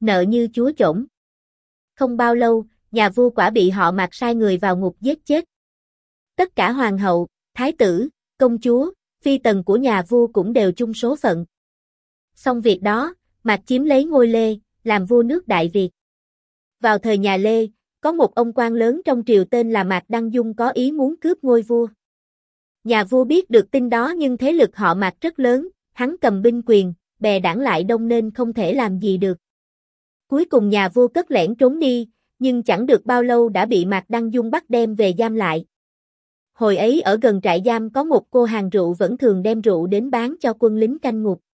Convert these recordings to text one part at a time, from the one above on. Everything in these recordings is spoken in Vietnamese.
Nợ như chúa chổng. Không bao lâu, nhà vua quả bị họ Mạc sai người vào ngục giết chết. Tất cả hoàng hậu, thái tử, công chúa, phi tần của nhà vua cũng đều chung số phận. Xong việc đó, Mạc chiếm lấy ngôi Lê, làm vua nước Đại Việt. Vào thời nhà Lê, có một ông quan lớn trong triều tên là Mạc Đăng Dung có ý muốn cướp ngôi vua. Nhà vua biết được tin đó nhưng thế lực họ Mạc rất lớn, hắn cầm binh quyền, bè đảng lại đông nên không thể làm gì được. Cuối cùng nhà vua cất lẻn trốn đi, nhưng chẳng được bao lâu đã bị Mạc Đăng Dung bắt đem về giam lại. Hồi ấy ở gần trại giam có một cô hàng rượu vẫn thường đem rượu đến bán cho quân lính canh ngục.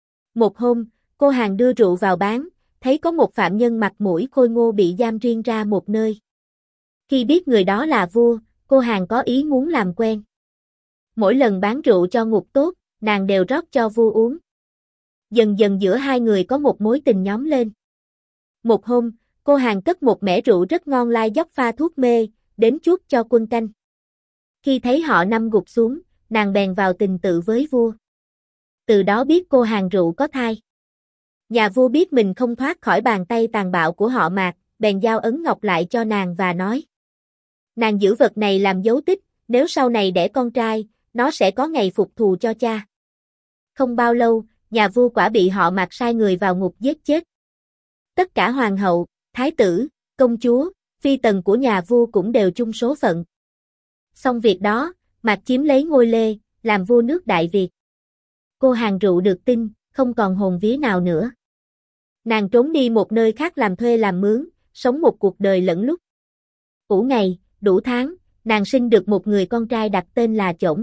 Một hôm, cô hàng đưa rượu vào bán, thấy có một phạm nhân mặt mũi khôi ngô bị giam riêng ra một nơi. Khi biết người đó là vua, cô hàng có ý muốn làm quen. Mỗi lần bán rượu cho ngục tốt, nàng đều rót cho vua uống. Dần dần giữa hai người có một mối tình nhóm lên. Một hôm, cô hàng cất một mẻ rượu rất ngon lai dốc pha thuốc mê, đến chuốc cho quân canh. Khi thấy họ nằm gục xuống, nàng bèn vào tình tự với vua. Từ đó biết cô hàng rượu có thai. Nhà vua biết mình không thoát khỏi bàn tay tàn bạo của họ Mạc, bèn giao ấn ngọc lại cho nàng và nói: nàng giữ vật này làm dấu tích, nếu sau này đẻ con trai, nó sẽ có ngày phục thù cho cha. Không bao lâu, nhà vua quả bị họ Mạc sai người vào ngục giết chết. Tất cả hoàng hậu, thái tử, công chúa, phi tần của nhà vua cũng đều chung số phận. Xong việc đó, Mạc chiếm lấy ngôi Lê, làm vua nước Đại Việt. Cô hàng rượu được tin, không còn hồn vía nào nữa. Nàng trốn đi một nơi khác làm thuê làm mướn, sống một cuộc đời lẫn lút. Ủ ngày, đủ tháng, nàng sinh được một người con trai đặt tên là Chổng.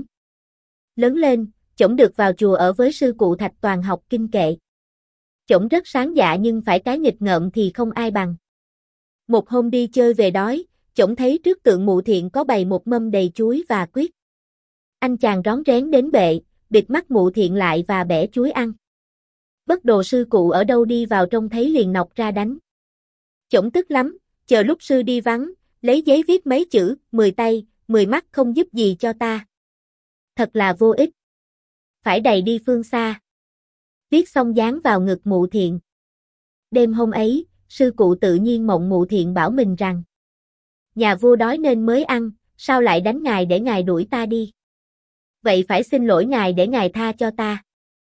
Lớn lên, Chổng được vào chùa ở với sư cụ Thạch Toàn học kinh kệ. Chổng rất sáng dạ nhưng phải cái nghịch ngợm thì không ai bằng. Một hôm đi chơi về đói, Chổng thấy trước tượng Mụ Thiện có bày một mâm đầy chuối và quýt. Anh chàng rón rén đến bệ, bịt mắt Mụ Thiện lại và bẻ chuối ăn. Bất đồ sư cụ ở đâu đi vào trông thấy liền nọc ra đánh. Chổng tức lắm, chờ lúc sư đi vắng, lấy giấy viết mấy chữ, 10 tay, 10 mắt không giúp gì cho ta. Thật là vô ích. Phải đày đi phương xa. Viết xong dán vào ngực Mụ Thiện. Đêm hôm ấy, sư cụ tự nhiên mộng Mụ Thiện bảo mình rằng: nhà vua đói nên mới ăn, sao lại đánh ngài để ngài đuổi ta đi? Vậy phải xin lỗi ngài để ngài tha cho ta.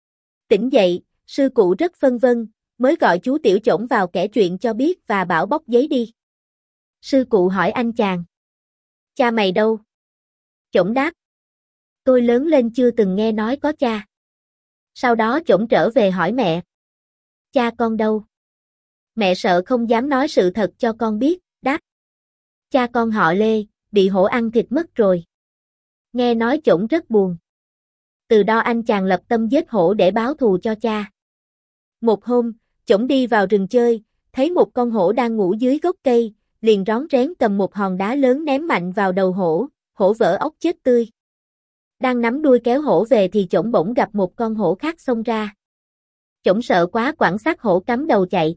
Tỉnh dậy, sư cụ rất phân vân, mới gọi chú Tiểu Chổng vào kể chuyện cho biết và bảo bóc giấy đi. Sư cụ hỏi anh chàng: cha mày đâu? Chổng đáp: tôi lớn lên chưa từng nghe nói có cha. Sau đó Chổng trở về hỏi mẹ: cha con đâu? Mẹ sợ không dám nói sự thật cho con biết, đáp: cha con họ Lê, bị hổ ăn thịt mất rồi. Nghe nói Chổng rất buồn. Từ đó anh chàng lập tâm giết hổ để báo thù cho cha. Một hôm, Chổng đi vào rừng chơi, thấy một con hổ đang ngủ dưới gốc cây, liền rón rén cầm một hòn đá lớn ném mạnh vào đầu hổ, hổ vỡ óc chết tươi. Đang nắm đuôi kéo hổ về thì Chổng bỗng gặp một con hổ khác xông ra. Chổng sợ quá quẳng xác hổ cắm đầu chạy.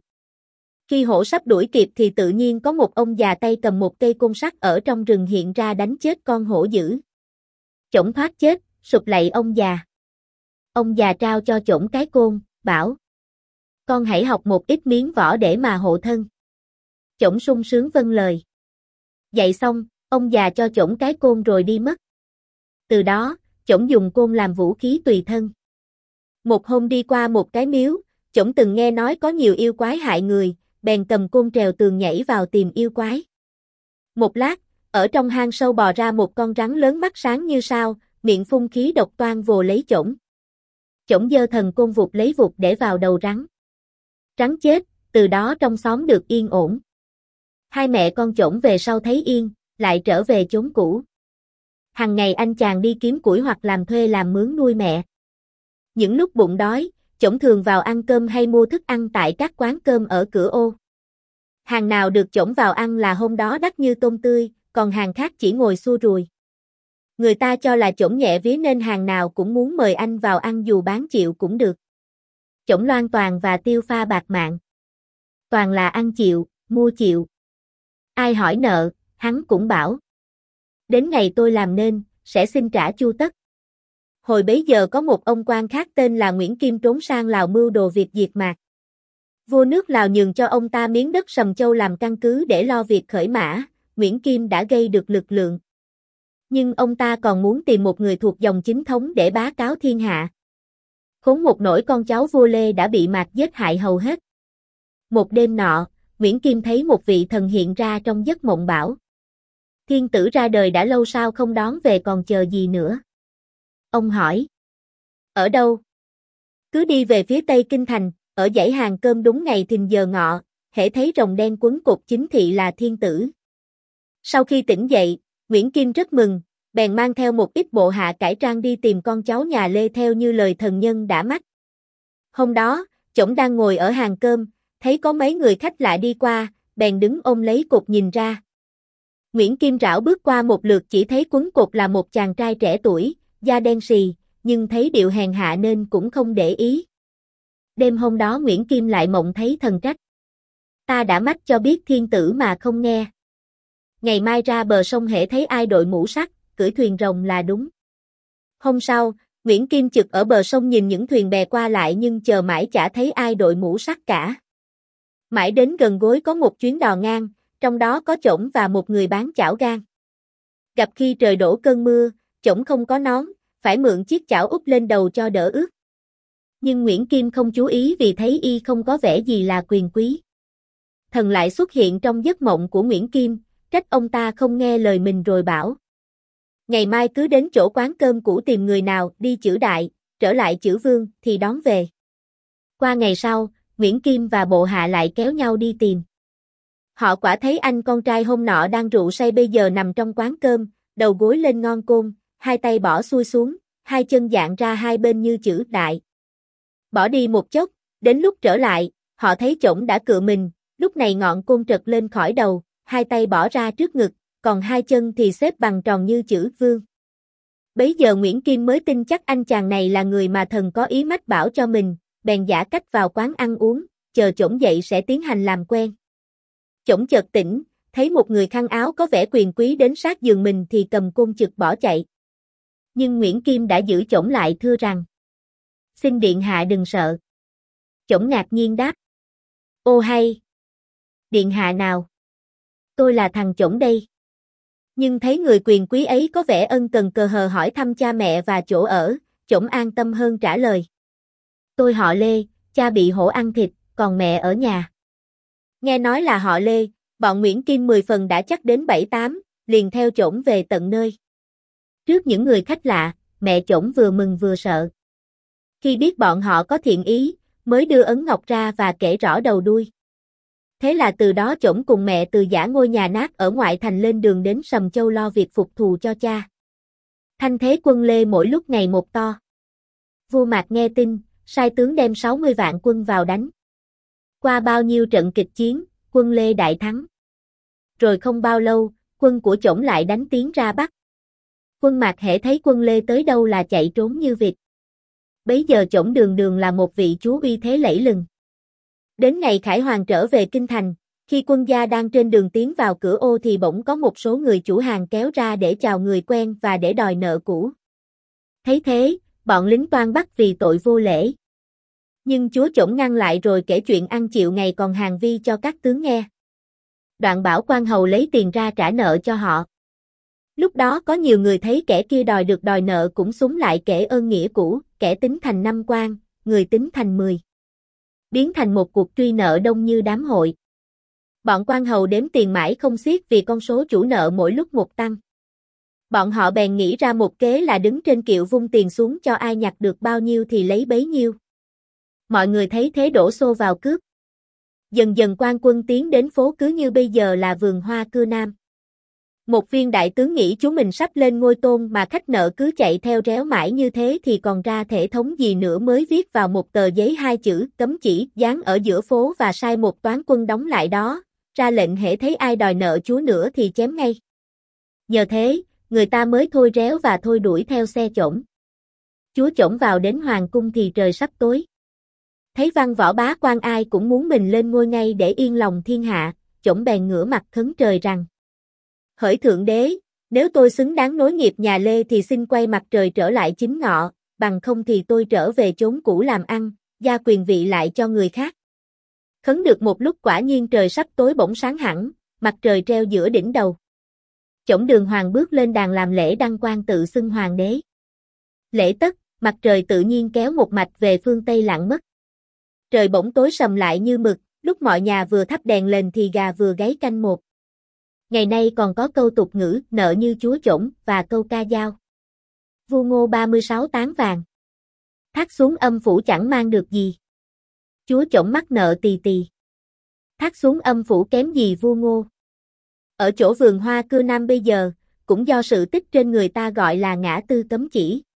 Khi hổ sắp đuổi kịp thì tự nhiên có một ông già tay cầm một cây côn sắt ở trong rừng hiện ra đánh chết con hổ dữ. Chổng thoát chết, sụp lạy ông già. Ông già trao cho Chổng cái côn, bảo: con hãy học một ít miếng võ để mà hộ thân. Chổng sung sướng vâng lời. Dạy xong, ông già cho Chổng cái côn rồi đi mất. Từ đó, Chổng dùng côn làm vũ khí tùy thân. Một hôm đi qua một cái miếu, Chổng từng nghe nói có nhiều yêu quái hại người, bèn cầm côn trèo tường nhảy vào tìm yêu quái. Một lát, ở trong hang sâu bò ra một con rắn lớn mắt sáng như sao, miệng phun khí độc toan vồ lấy Chổng. Chổng giơ thần côn vụt lấy vụt để vào đầu rắn. Rắn chết, từ đó trong xóm được yên ổn. Hai mẹ con Chổng về sau thấy yên, lại trở về chốn cũ. Hằng ngày anh chàng đi kiếm củi hoặc làm thuê làm mướn nuôi mẹ. Những lúc bụng đói, Chổng thường vào ăn cơm hay mua thức ăn tại các quán cơm ở cửa ô. Hàng nào được Chổng vào ăn là hôm đó đắt như tôm tươi, còn hàng khác chỉ ngồi xua rùi. Người ta cho là Chổng nhẹ vía nên hàng nào cũng muốn mời anh vào ăn dù bán chịu cũng được. Chổng loan toàn và tiêu pha bạc mạng. Toàn là ăn chịu, mua chịu. Ai hỏi nợ, hắn cũng bảo: đến ngày tôi làm nên, sẽ xin trả chu tất. Hồi bấy giờ có một ông quan khác tên là Nguyễn Kim trốn sang Lào mưu đồ việc diệt Mạc. Vua nước Lào nhường cho ông ta miếng đất Sầm Châu làm căn cứ để lo việc khởi mã, Nguyễn Kim đã gây được lực lượng. Nhưng ông ta còn muốn tìm một người thuộc dòng chính thống để bá cáo thiên hạ. Khốn một nỗi con cháu vua Lê đã bị Mạc giết hại hầu hết. Một đêm nọ, Nguyễn Kim thấy một vị thần hiện ra trong giấc mộng bảo: Thiên tử ra đời đã lâu sao không đón về còn chờ gì nữa? Ông hỏi: Ở đâu? Cứ đi về phía tây kinh thành, ở dãy hàng cơm đúng ngày thìn giờ ngọ, hễ thấy rồng đen quấn cột chính thị là thiên tử. Sau khi tỉnh dậy, Nguyễn Kim rất mừng, bèn mang theo một ít bộ hạ cải trang đi tìm con cháu nhà Lê theo như lời thần nhân đã mách. Hôm đó, chổng đang ngồi ở hàng cơm, thấy có mấy người khách lạ đi qua, bèn đứng ôm lấy cột nhìn ra. Nguyễn Kim rảo bước qua một lượt chỉ thấy quấn cột là một chàng trai trẻ tuổi, da đen sì, nhưng thấy điệu hèn hạ nên cũng không để ý. Đêm hôm đó Nguyễn Kim lại mộng thấy thần trách. Ta đã mách cho biết thiên tử mà không nghe. Ngày mai ra bờ sông hễ thấy ai đội mũ sắt, cưỡi thuyền rồng là đúng. Hôm sau, Nguyễn Kim chực ở bờ sông nhìn những thuyền bè qua lại nhưng chờ mãi chả thấy ai đội mũ sắt cả. Mãi đến gần gối có một chuyến đò ngang, trong đó có chổng và một người bán chảo gang. Gặp khi trời đổ cơn mưa, chổng không có nón, phải mượn chiếc chảo úp lên đầu cho đỡ ướt. Nhưng Nguyễn Kim không chú ý vì thấy y không có vẻ gì là quyền quý. Thần lại xuất hiện trong giấc mộng của Nguyễn Kim, trách ông ta không nghe lời mình rồi bảo: Ngày mai cứ đến chỗ quán cơm cũ tìm người nào đi chữ đại, trở lại chữ vương thì đón về. Qua ngày sau, Nguyễn Kim và bộ hạ lại kéo nhau đi tìm. Họ quả thấy anh con trai hôm nọ đang rượu say bây giờ nằm trong quán cơm, đầu gối lên ngon côn, hai tay bỏ xuôi xuống, hai chân dạn ra hai bên như chữ đại. Bỏ đi một chốc, đến lúc trở lại, họ thấy chổng đã cựa mình, lúc này ngọn côn trật lên khỏi đầu, hai tay bỏ ra trước ngực, còn hai chân thì xếp bằng tròn như chữ vương. Bấy giờ Nguyễn Kim mới tin chắc anh chàng này là người mà thần có ý mách bảo cho mình, bèn giả cách vào quán ăn uống, chờ chổng dậy sẽ tiến hành làm quen. Chổng chợt tỉnh, thấy một người khăn áo có vẻ quyền quý đến sát giường mình thì cầm côn chực bỏ chạy. Nhưng Nguyễn Kim đã giữ chổng lại thưa rằng: Xin điện hạ đừng sợ. Chổng ngạc nhiên đáp: Ô hay! Điện hạ nào? Tôi là thằng chổng đây. Nhưng thấy người quyền quý ấy có vẻ ân cần cờ hờ hỏi thăm cha mẹ và chỗ ở, chổng an tâm hơn trả lời: Tôi họ Lê, cha bị hổ ăn thịt, còn mẹ ở nhà. Nghe nói là họ Lê, bọn Nguyễn Kim 10 phần đã chắc đến 7-8, liền theo chổng về tận nơi. Trước những người khách lạ, mẹ chổng vừa mừng vừa sợ. Khi biết bọn họ có thiện ý, mới đưa ấn ngọc ra và kể rõ đầu đuôi. Thế là từ đó chổng cùng mẹ từ giã ngôi nhà nát ở ngoại thành lên đường đến Sầm Châu lo việc phục thù cho cha. Thanh thế quân Lê mỗi lúc ngày một to. Vua Mạc nghe tin, sai tướng đem 60 vạn quân vào đánh. Qua bao nhiêu trận kịch chiến, quân Lê đại thắng. Rồi không bao lâu, quân của chổng lại đánh tiến ra Bắc. Quân Mạc hễ thấy quân Lê tới đâu là chạy trốn như vịt. Bấy giờ chổng đường đường là một vị chúa uy thế lẫy lừng. Đến ngày Khải Hoàn trở về kinh thành, khi quân gia đang trên đường tiến vào cửa ô thì bỗng có một số người chủ hàng kéo ra để chào người quen và để đòi nợ cũ. Thấy thế, bọn lính toan bắt vì tội vô lễ. Nhưng chúa chổng ngăn lại rồi kể chuyện ăn chịu ngày còn hàng vi cho các tướng nghe. Đoạn bảo quan hầu lấy tiền ra trả nợ cho họ. Lúc đó có nhiều người thấy kẻ kia đòi nợ cũng xúm lại kể ơn nghĩa cũ, kẻ tính thành 5 quan, người tính thành 10. Biến thành một cuộc truy nợ đông như đám hội. Bọn quan hầu đếm tiền mãi không xiết vì con số chủ nợ mỗi lúc một tăng. Bọn họ bèn nghĩ ra một kế là đứng trên kiệu vung tiền xuống cho ai nhặt được bao nhiêu thì lấy bấy nhiêu. Mọi người thấy thế đổ xô vào cướp. Dần dần quan quân tiến đến phố cứ như bây giờ là vườn hoa cưa Nam. Một viên đại tướng nghĩ chú mình sắp lên ngôi tôn mà khách nợ cứ chạy theo réo mãi như thế thì còn ra thể thống gì nữa mới viết vào một tờ giấy 2 chữ cấm chỉ dán ở giữa phố và sai một toán quân đóng lại đó, ra lệnh hễ thấy ai đòi nợ chúa nữa thì chém ngay. Nhờ thế, người ta mới thôi réo và thôi đuổi theo xe chổng. Chúa chổng vào đến hoàng cung thì trời sắp tối. Thấy văn võ bá quan ai cũng muốn mình lên ngôi ngay để yên lòng thiên hạ, chổng bèn ngửa mặt khấn trời rằng: Hỡi Thượng Đế, nếu tôi xứng đáng nối nghiệp nhà Lê thì xin quay mặt trời trở lại chính ngọ, bằng không thì tôi trở về chốn cũ làm ăn, gia quyền vị lại cho người khác. Khấn được một lúc quả nhiên trời sắp tối bỗng sáng hẳn, mặt trời treo giữa đỉnh đầu. Chổng Đường Hoàng bước lên đàn làm lễ đăng quang tự xưng hoàng đế. Lễ tất, mặt trời tự nhiên kéo một mạch về phương Tây lặn mất. Trời bỗng tối sầm lại như mực, lúc mọi nhà vừa thắp đèn lên thì gà vừa gáy canh một. Ngày nay còn có câu tục ngữ nợ như chúa Chổng và câu ca dao. Vua Ngô 36 tán vàng. Thác xuống âm phủ chẳng mang được gì. Chúa Chổng mắc nợ tì tì. Thác xuống âm phủ kém gì vua Ngô. Ở chỗ vườn hoa Cưa Nam bây giờ, cũng do sự tích trên người ta gọi là ngã tư cấm chỉ.